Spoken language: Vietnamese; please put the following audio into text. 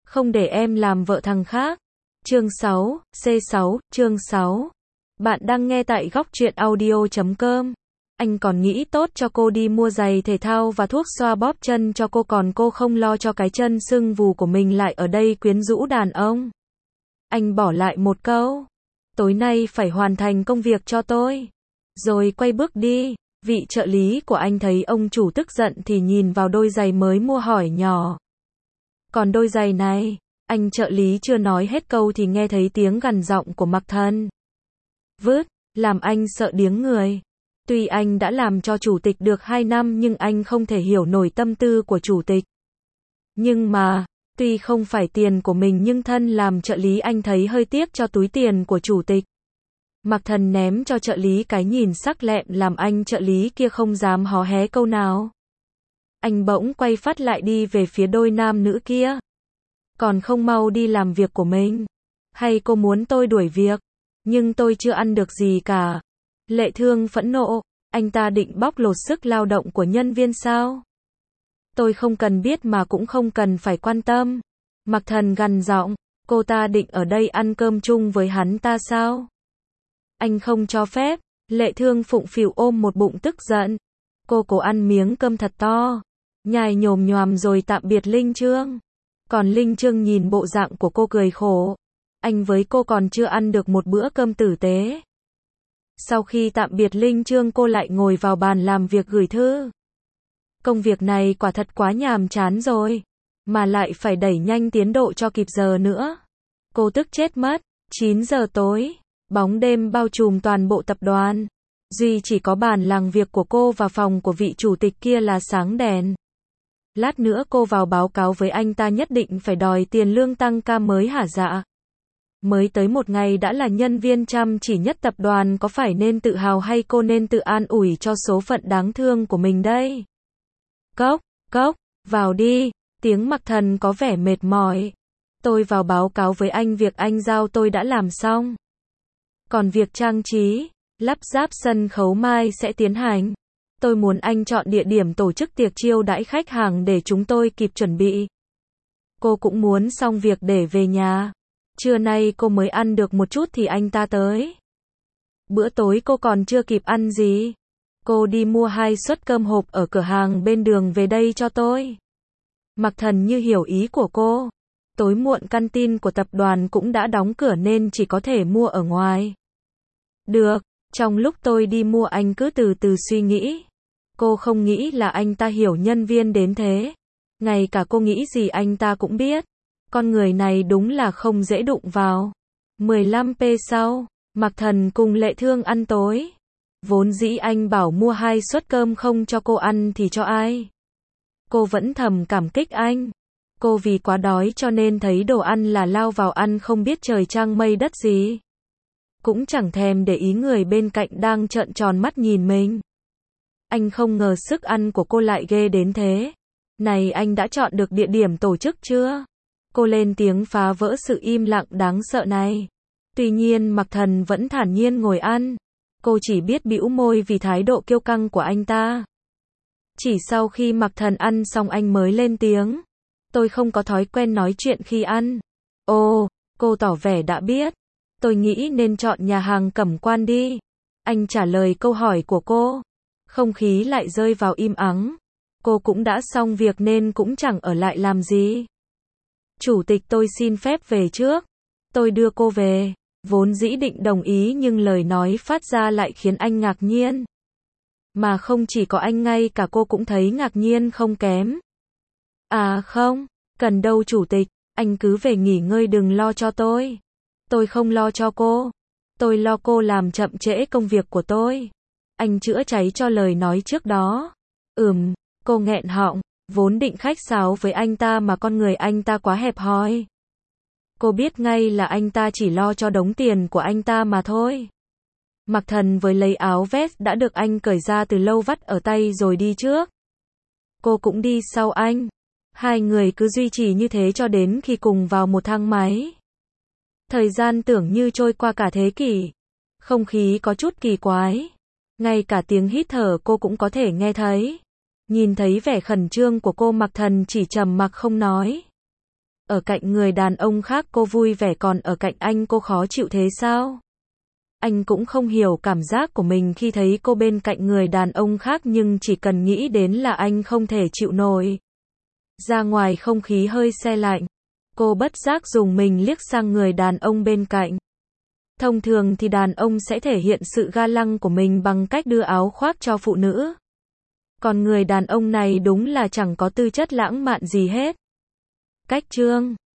không để em làm vợ thằng khác. Chương 6, C6, chương 6. Bạn đang nghe tại góc truyện audio.com. Anh còn nghĩ tốt cho cô đi mua giày thể thao và thuốc xoa bóp chân cho cô, còn cô không lo cho cái chân sưng vù của mình lại ở đây quyến rũ đàn ông. Anh bỏ lại một câu: tối nay phải hoàn thành công việc cho tôi. Rồi quay bước đi. Vị trợ lý của anh thấy ông chủ tức giận thì nhìn vào đôi giày mới mua hỏi nhỏ: còn đôi giày này? Anh trợ lý chưa nói hết câu thì nghe thấy tiếng gằn giọng của Mạc Thần. Vứt, làm anh sợ điếng người. Tuy anh đã làm cho chủ tịch được 2 năm nhưng anh không thể hiểu nổi tâm tư của chủ tịch. Nhưng mà, tuy không phải tiền của mình nhưng thân làm trợ lý anh thấy hơi tiếc cho túi tiền của chủ tịch. Mạc Thần ném cho trợ lý cái nhìn sắc lẹm làm anh trợ lý kia không dám hó hé câu nào. Anh bỗng quay phát lại đi về phía đôi nam nữ kia. Còn không mau đi làm việc của mình? Hay cô muốn tôi đuổi việc? Nhưng tôi chưa ăn được gì cả. Lệ Thương phẫn nộ, anh ta định bóc lột sức lao động của nhân viên sao? Tôi không cần biết mà cũng không cần phải quan tâm. Mạc Thần gằn giọng, cô ta định ở đây ăn cơm chung với hắn ta sao? Anh không cho phép. Lệ Thương phụng phịu ôm một bụng tức giận. Cô cố ăn miếng cơm thật to, nhai nhồm nhoàm rồi tạm biệt Linh Trương. Còn Linh Trương nhìn bộ dạng của cô cười khổ. Anh với cô còn chưa ăn được một bữa cơm tử tế. Sau khi tạm biệt Linh Trương cô lại ngồi vào bàn làm việc gửi thư. Công việc này quả thật quá nhàm chán rồi. Mà lại phải đẩy nhanh tiến độ cho kịp giờ nữa. Cô tức chết mất. 9 giờ tối. Bóng đêm bao trùm toàn bộ tập đoàn. Duy chỉ có bàn làm việc của cô và phòng của vị chủ tịch kia là sáng đèn. Lát nữa cô vào báo cáo với anh ta nhất định phải đòi tiền lương tăng ca mới hả dạ. Mới tới một ngày đã là nhân viên chăm chỉ nhất tập đoàn, có phải nên tự hào hay cô nên tự an ủi cho số phận đáng thương của mình đây? Cốc, cốc, vào đi. Tiếng Mạc Thần có vẻ mệt mỏi. Tôi vào báo cáo với anh việc anh giao tôi đã làm xong. Còn việc trang trí, lắp ráp sân khấu mai sẽ tiến hành. Tôi muốn anh chọn địa điểm tổ chức tiệc chiêu đãi khách hàng để chúng tôi kịp chuẩn bị. Cô cũng muốn xong việc để về nhà. Trưa nay cô mới ăn được một chút thì anh ta tới. Bữa tối cô còn chưa kịp ăn gì. Cô đi mua 2 suất cơm hộp ở cửa hàng bên đường về đây cho tôi. Mạc Thần như hiểu ý của cô. Tối muộn canteen của tập đoàn cũng đã đóng cửa nên chỉ có thể mua ở ngoài. Được, trong lúc tôi đi mua anh cứ từ từ suy nghĩ. Cô không nghĩ là anh ta hiểu nhân viên đến thế. Ngay cả cô nghĩ gì anh ta cũng biết. Con người này đúng là không dễ đụng vào. 15p sau, Mạc Thần cùng Lệ Thương ăn tối. Vốn dĩ anh bảo mua 2 suất cơm không cho cô ăn thì cho ai. Cô vẫn thầm cảm kích anh. Cô vì quá đói cho nên thấy đồ ăn là lao vào ăn không biết trời trăng mây đất gì. Cũng chẳng thèm để ý người bên cạnh đang trợn tròn mắt nhìn mình. Anh không ngờ sức ăn của cô lại ghê đến thế. Này, anh đã chọn được địa điểm tổ chức chưa? Cô lên tiếng phá vỡ sự im lặng đáng sợ này. Tuy nhiên Mạc Thần vẫn thản nhiên ngồi ăn. Cô chỉ biết bĩu môi vì thái độ kiêu căng của anh ta. Chỉ sau khi Mạc Thần ăn xong anh mới lên tiếng. Tôi không có thói quen nói chuyện khi ăn. Ồ, cô tỏ vẻ đã biết. Tôi nghĩ nên chọn nhà hàng Cẩm Quan đi. Anh trả lời câu hỏi của cô. Không khí lại rơi vào im ắng. Cô cũng đã xong việc nên cũng chẳng ở lại làm gì. Chủ tịch, tôi xin phép về trước. Tôi đưa cô về. Vốn dĩ định đồng ý nhưng lời nói phát ra lại khiến anh ngạc nhiên. Mà không chỉ có anh, ngay cả cô cũng thấy ngạc nhiên không kém. À không, cần đâu chủ tịch, anh cứ về nghỉ ngơi đừng lo cho tôi. Tôi không lo cho cô. Tôi lo cô làm chậm trễ công việc của tôi. Anh chữa cháy cho lời nói trước đó. Cô nghẹn họng, vốn định khách sáo với anh ta mà con người anh ta quá hẹp hòi. Cô biết ngay là anh ta chỉ lo cho đống tiền của anh ta mà thôi. Mạc Thần với lấy áo vest đã được anh cởi ra từ lâu vắt ở tay rồi đi trước. Cô cũng đi sau anh. Hai người cứ duy trì như thế cho đến khi cùng vào một thang máy. Thời gian tưởng như trôi qua cả thế kỷ. Không khí có chút kỳ quái. Ngay cả tiếng hít thở cô cũng có thể nghe thấy. Nhìn thấy vẻ khẩn trương của cô, Mạc Thần chỉ trầm mặc không nói. Ở cạnh người đàn ông khác cô vui vẻ còn ở cạnh anh cô khó chịu thế sao? Anh cũng không hiểu cảm giác của mình khi thấy cô bên cạnh người đàn ông khác nhưng chỉ cần nghĩ đến là anh không thể chịu nổi. Ra ngoài không khí hơi se lạnh. Cô bất giác dùng mình liếc sang người đàn ông bên cạnh. Thông thường thì đàn ông sẽ thể hiện sự ga lăng của mình bằng cách đưa áo khoác cho phụ nữ. Còn người đàn ông này đúng là chẳng có tư chất lãng mạn gì hết. Cách chương